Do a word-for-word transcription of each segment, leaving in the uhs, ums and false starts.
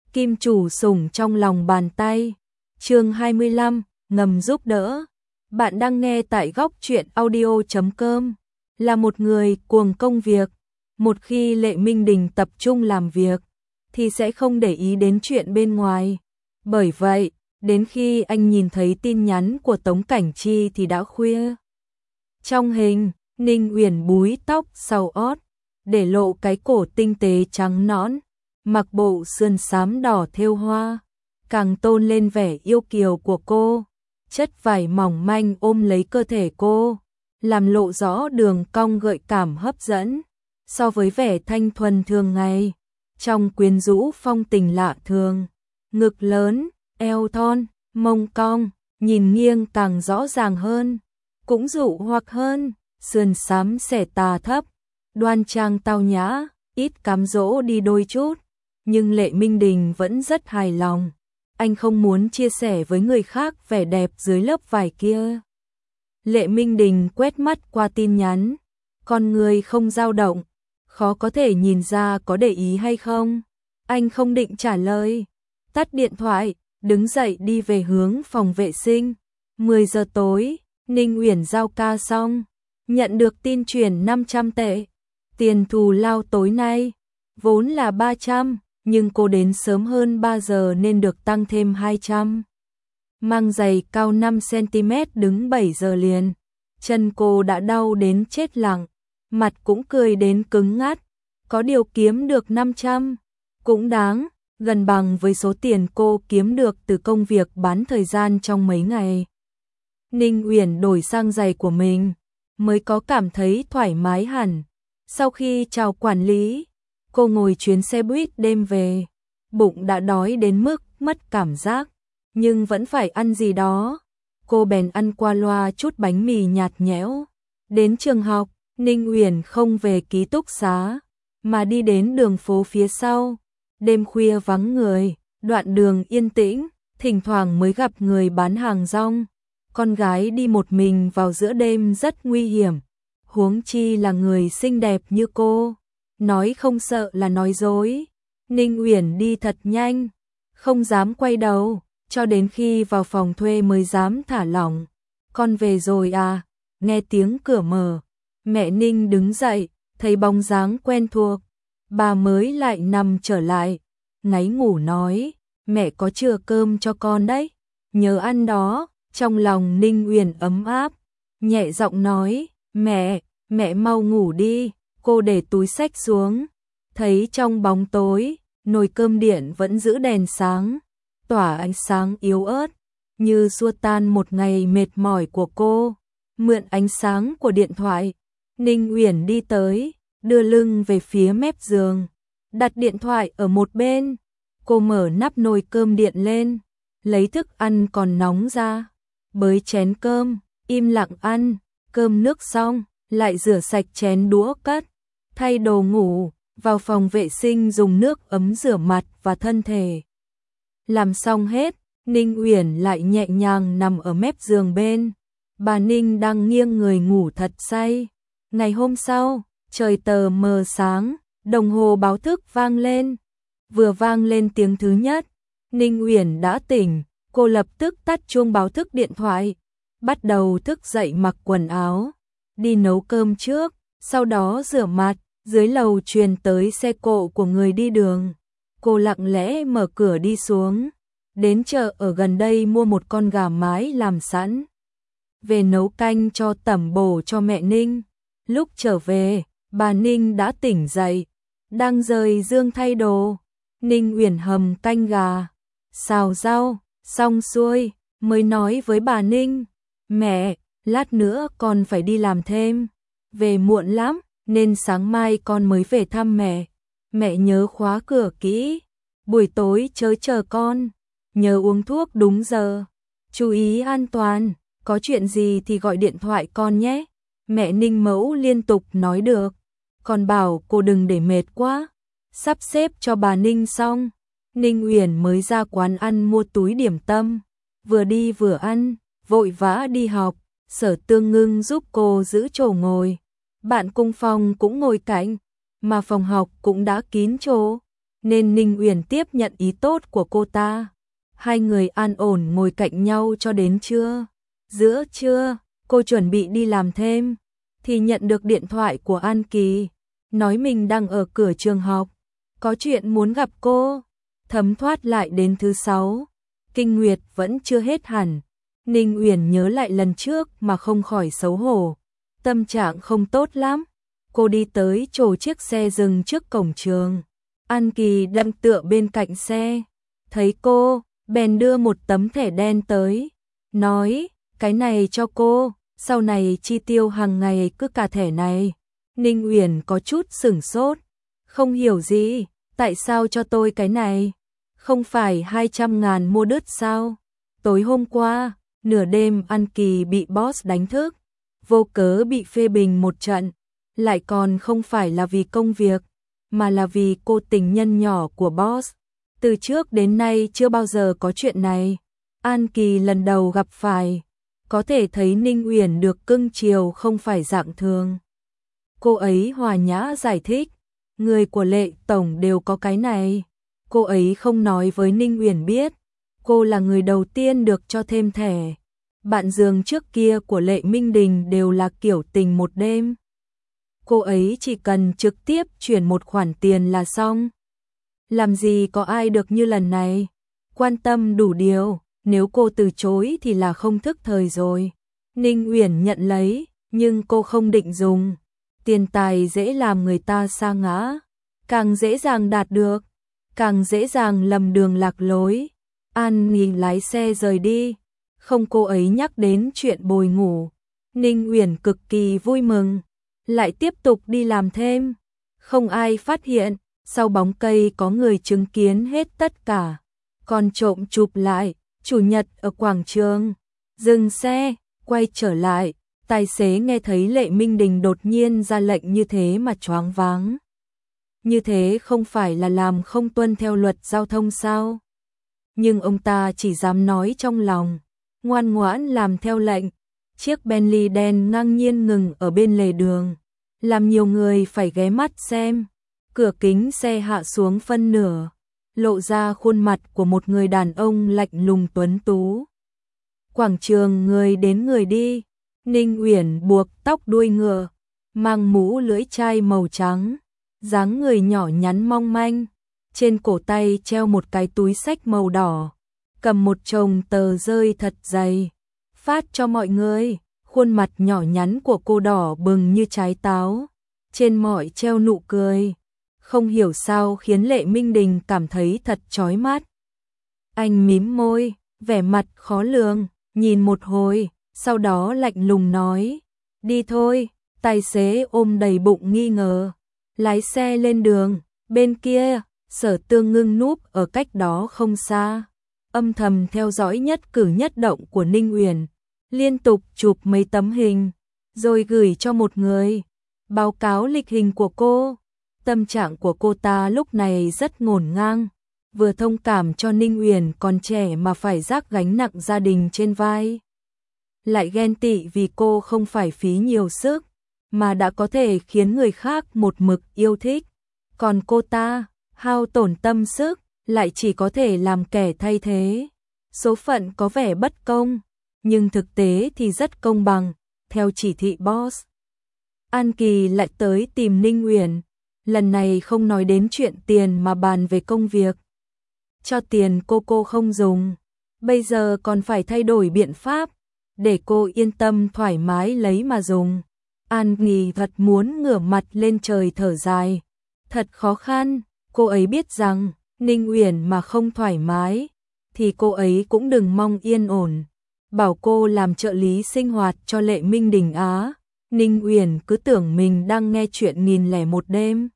Kim chủ sủng trong lòng bàn tay. Chương hai mươi lăm, ngầm giúp đỡ. Bạn đang nghe tại góc truyện audio chấm com. Là một người cuồng công việc, một khi Lệ Minh Đình tập trung làm việc thì sẽ không để ý đến chuyện bên ngoài. Bởi vậy, đến khi anh nhìn thấy tin nhắn của Tống Cảnh Chi thì đã khuya. Trong hình, Ninh Uyển búi tóc sau ót, để lộ cái cổ tinh tế trắng nõn, mặc bộ sườn xám đỏ thêu hoa, càng tôn lên vẻ yêu kiều của cô. Chất vải mỏng manh ôm lấy cơ thể cô, làm lộ rõ đường cong gợi cảm hấp dẫn. So với vẻ thanh thuần thường ngày, trong quyến rũ phong tình lạ thường, ngực lớn, eo thon, mông cong, nhìn nghiêng càng rõ ràng hơn, cũng dụ hoặc hơn, sườn xám xẻ tà thấp, đoan trang tao nhã, ít cám dỗ đi đôi chút, nhưng Lệ Minh Đình vẫn rất hài lòng. Anh không muốn chia sẻ với người khác vẻ đẹp dưới lớp vải kia. Lệ Minh Đình quét mắt qua tin nhắn, con người không dao động, khó có thể nhìn ra có để ý hay không. Anh không định trả lời, tắt điện thoại, đứng dậy đi về hướng phòng vệ sinh. mười giờ tối, Ninh Uyển giao ca xong, nhận được tin chuyển năm trăm tệ. Tiền thù lao tối nay vốn là ba trăm, nhưng cô đến sớm hơn ba giờ nên được tăng thêm hai trăm. Mang giày cao năm xăng ti mét đứng bảy giờ liền, chân cô đã đau đến chết lặng, mặt cũng cười đến cứng ngắt. Có điều kiếm được năm trăm, cũng đáng, gần bằng với số tiền cô kiếm được từ công việc bán thời gian trong mấy ngày. Ninh Uyển đổi sang giày của mình, mới có cảm thấy thoải mái hẳn. Sau khi chào quản lý, cô ngồi chuyến xe buýt đêm về, bụng đã đói đến mức mất cảm giác, nhưng vẫn phải ăn gì đó. Cô bèn ăn qua loa chút bánh mì nhạt nhẽo. Đến trường học, Ninh Uyển không về ký túc xá, mà đi đến đường phố phía sau. Đêm khuya vắng người, đoạn đường yên tĩnh, thỉnh thoảng mới gặp người bán hàng rong. Con gái đi một mình vào giữa đêm rất nguy hiểm, huống chi là người xinh đẹp như cô. Nói không sợ là nói dối. Ninh Uyển đi thật nhanh, không dám quay đầu, cho đến khi vào phòng thuê mới dám thả lỏng. Con về rồi à? Nghe tiếng cửa mở, mẹ Ninh đứng dậy, thấy bóng dáng quen thuộc, bà mới lại nằm trở lại, ngáy ngủ nói, mẹ có chừa cơm cho con đấy, nhớ ăn đó. Trong lòng Ninh Uyển ấm áp, nhẹ giọng nói, mẹ, mẹ mau ngủ đi. Cô để túi xách xuống, thấy trong bóng tối, nồi cơm điện vẫn giữ đèn sáng, tỏa ánh sáng yếu ớt, như xua tan một ngày mệt mỏi của cô. Mượn ánh sáng của điện thoại, Ninh Uyển đi tới, đưa lưng về phía mép giường, đặt điện thoại ở một bên. Cô mở nắp nồi cơm điện lên, lấy thức ăn còn nóng ra, bới chén cơm, im lặng ăn. Cơm nước xong, lại rửa sạch chén đũa cất, thay đồ ngủ, vào phòng vệ sinh dùng nước ấm rửa mặt và thân thể. Làm xong hết, Ninh Uyển lại nhẹ nhàng nằm ở mép giường bên. Bà Ninh đang nghiêng người ngủ thật say. Ngày hôm sau, trời tờ mờ sáng, đồng hồ báo thức vang lên. Vừa vang lên tiếng thứ nhất, Ninh Uyển đã tỉnh, cô lập tức tắt chuông báo thức điện thoại, bắt đầu thức dậy mặc quần áo, đi nấu cơm trước, sau đó rửa mặt. Dưới lầu truyền tới xe cộ của người đi đường. Cô lặng lẽ mở cửa đi xuống, đến chợ ở gần đây mua một con gà mái làm sẵn, về nấu canh cho tẩm bổ cho mẹ Ninh. Lúc trở về, bà Ninh đã tỉnh dậy, đang rời giường thay đồ. Ninh Uyển hầm canh gà, xào rau, xong xuôi, mới nói với bà Ninh, mẹ, lát nữa con phải đi làm thêm, về muộn lắm, nên sáng mai con mới về thăm mẹ. Mẹ nhớ khóa cửa kỹ, buổi tối chớ chờ con, nhớ uống thuốc đúng giờ, chú ý an toàn, có chuyện gì thì gọi điện thoại con nhé. Mẹ Ninh mẫu liên tục nói được, còn bảo cô đừng để mệt quá. Sắp xếp cho bà Ninh xong, Ninh Uyển mới ra quán ăn mua túi điểm tâm, vừa đi vừa ăn, vội vã đi học. Sở Tương Ngưng giúp cô giữ chỗ ngồi, bạn cùng phòng cũng ngồi cạnh, mà phòng học cũng đã kín chỗ. nên Ninh Uyển tiếp nhận ý tốt của cô ta. Hai người an ổn ngồi cạnh nhau cho đến trưa. Giữa trưa, cô chuẩn bị đi làm thêm, thì nhận được điện thoại của An Kỳ, nói mình đang ở cửa trường học, có chuyện muốn gặp cô. Thấm thoát lại đến thứ sáu, kinh nguyệt vẫn chưa hết hẳn. Ninh Uyển nhớ lại lần trước mà không khỏi xấu hổ, tâm trạng không tốt lắm. Cô đi tới chỗ chiếc xe dừng trước cổng trường. An Kỳ đang tựa bên cạnh xe, thấy cô, bèn đưa một tấm thẻ đen tới, nói, cái này cho cô, sau này chi tiêu hàng ngày cứ cả thẻ này. Ninh Uyển có chút sửng sốt, không hiểu gì, tại sao cho tôi cái này? Không phải hai trăm ngàn mua đứt sao? Tối hôm qua, nửa đêm An Kỳ bị boss đánh thức, vô cớ bị phê bình một trận, lại còn không phải là vì công việc, mà là vì cô tình nhân nhỏ của boss. Từ trước đến nay chưa bao giờ có chuyện này, An Kỳ lần đầu gặp phải, có thể thấy Ninh Uyển được cưng chiều không phải dạng thường. Cô ấy hòa nhã giải thích, người của Lệ tổng đều có cái này. Cô ấy không nói với Ninh Uyển biết, cô là người đầu tiên được cho thêm thẻ. Bạn giường trước kia của Lệ Minh Đình đều là kiểu tình một đêm. Cô ấy chỉ cần trực tiếp chuyển một khoản tiền là xong. Làm gì có ai được như lần này. Quan tâm đủ điều, nếu cô từ chối thì là không thức thời rồi. Ninh Uyển nhận lấy, nhưng cô không định dùng. Tiền tài dễ làm người ta sa ngã, càng dễ dàng đạt được, càng dễ dàng lầm đường lạc lối. An Nghì lái xe rời đi, không cô ấy nhắc đến chuyện bồi ngủ. Ninh Uyển cực kỳ vui mừng, lại tiếp tục đi làm thêm. Không ai phát hiện, sau bóng cây có người chứng kiến hết tất cả. Còn trộm chụp lại, chủ nhật ở quảng trường. Dừng xe, quay trở lại, tài xế nghe thấy Lệ Minh Đình đột nhiên ra lệnh như thế mà choáng váng. Như thế không phải là làm không tuân theo luật giao thông sao? Nhưng ông ta chỉ dám nói trong lòng, ngoan ngoãn làm theo lệnh. Chiếc Bentley đen ngang nhiên ngừng ở bên lề đường, làm nhiều người phải ghé mắt xem. Cửa kính xe hạ xuống phân nửa, lộ ra khuôn mặt của một người đàn ông lạnh lùng tuấn tú. Quảng trường người đến người đi, Ninh Uyển buộc tóc đuôi ngựa, mang mũ lưỡi chai màu trắng, dáng người nhỏ nhắn mong manh, trên cổ tay treo một cái túi xách màu đỏ, cầm một chồng tờ rơi thật dày, phát cho mọi người. Khuôn mặt nhỏ nhắn của cô đỏ bừng như trái táo, trên mỏi treo nụ cười, không hiểu sao khiến Lệ Minh Đình cảm thấy thật chói mắt. Anh mím môi, vẻ mặt khó lường, nhìn một hồi, sau đó lạnh lùng nói, đi thôi. Tài xế ôm đầy bụng nghi ngờ, lái xe lên đường. Bên kia, Sở Tương Ngưng núp ở cách đó không xa, âm thầm theo dõi nhất cử nhất động của Ninh Uyển, liên tục chụp mấy tấm hình, rồi gửi cho một người, báo cáo lịch hình của cô. Tâm trạng của cô ta lúc này rất ngổn ngang, vừa thông cảm cho Ninh Uyển còn trẻ mà phải vác gánh nặng gia đình trên vai, lại ghen tị vì cô không phải phí nhiều sức, mà đã có thể khiến người khác một mực yêu thích. Còn cô ta, hao tổn tâm sức, lại chỉ có thể làm kẻ thay thế. Số phận có vẻ bất công, nhưng thực tế thì rất công bằng, theo chỉ thị boss. An Kỳ lại tới tìm Ninh Uyển, lần này không nói đến chuyện tiền mà bàn về công việc. Cho tiền cô cô không dùng, bây giờ còn phải thay đổi biện pháp, để cô yên tâm thoải mái lấy mà dùng. An Nghì thật muốn ngửa mặt lên trời thở dài, thật khó khăn. Cô ấy biết rằng Ninh Uyển mà không thoải mái thì cô ấy cũng đừng mong yên ổn. Bảo cô làm trợ lý sinh hoạt cho Lệ Minh Đình Á, Ninh Uyển cứ tưởng mình đang nghe chuyện nghìn lẻ một đêm.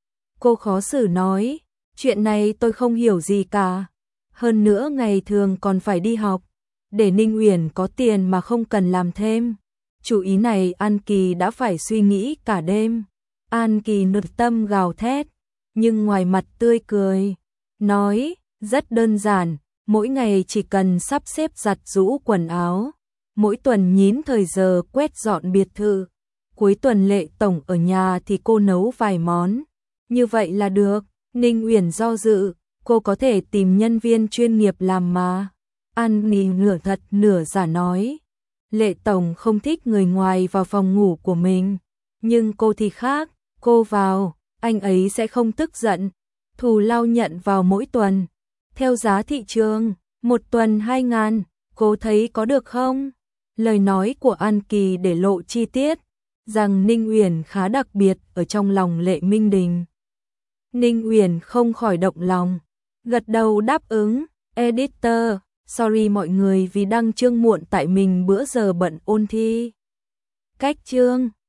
Cô khó xử nói, chuyện này tôi không hiểu gì cả, hơn nữa ngày thường còn phải đi học, để Ninh Uyển có tiền mà không cần làm thêm. Chủ ý này An Kỳ đã phải suy nghĩ cả đêm. An Kỳ nội tâm gào thét, nhưng ngoài mặt tươi cười, nói, rất đơn giản, mỗi ngày chỉ cần sắp xếp giặt giũ quần áo, mỗi tuần nhín thời giờ quét dọn biệt thự, cuối tuần Lệ tổng ở nhà thì cô nấu vài món, như vậy là được. Ninh Uyển do dự, cô có thể tìm nhân viên chuyên nghiệp làm mà. An Nhi nửa thật nửa giả nói. Lệ Tổng không thích người ngoài vào phòng ngủ của mình, nhưng cô thì khác, cô vào, anh ấy sẽ không tức giận. Thù lao nhận vào mỗi tuần, theo giá thị trường, một tuần hai ngàn, cô thấy có được không? Lời nói của An Kỳ để lộ chi tiết, rằng Ninh Uyển khá đặc biệt ở trong lòng Lệ Minh Đình. Ninh Uyển không khỏi động lòng, gật đầu đáp ứng. Editor, sorry mọi người vì đăng chương muộn tại mình bữa giờ bận ôn thi. Cách chương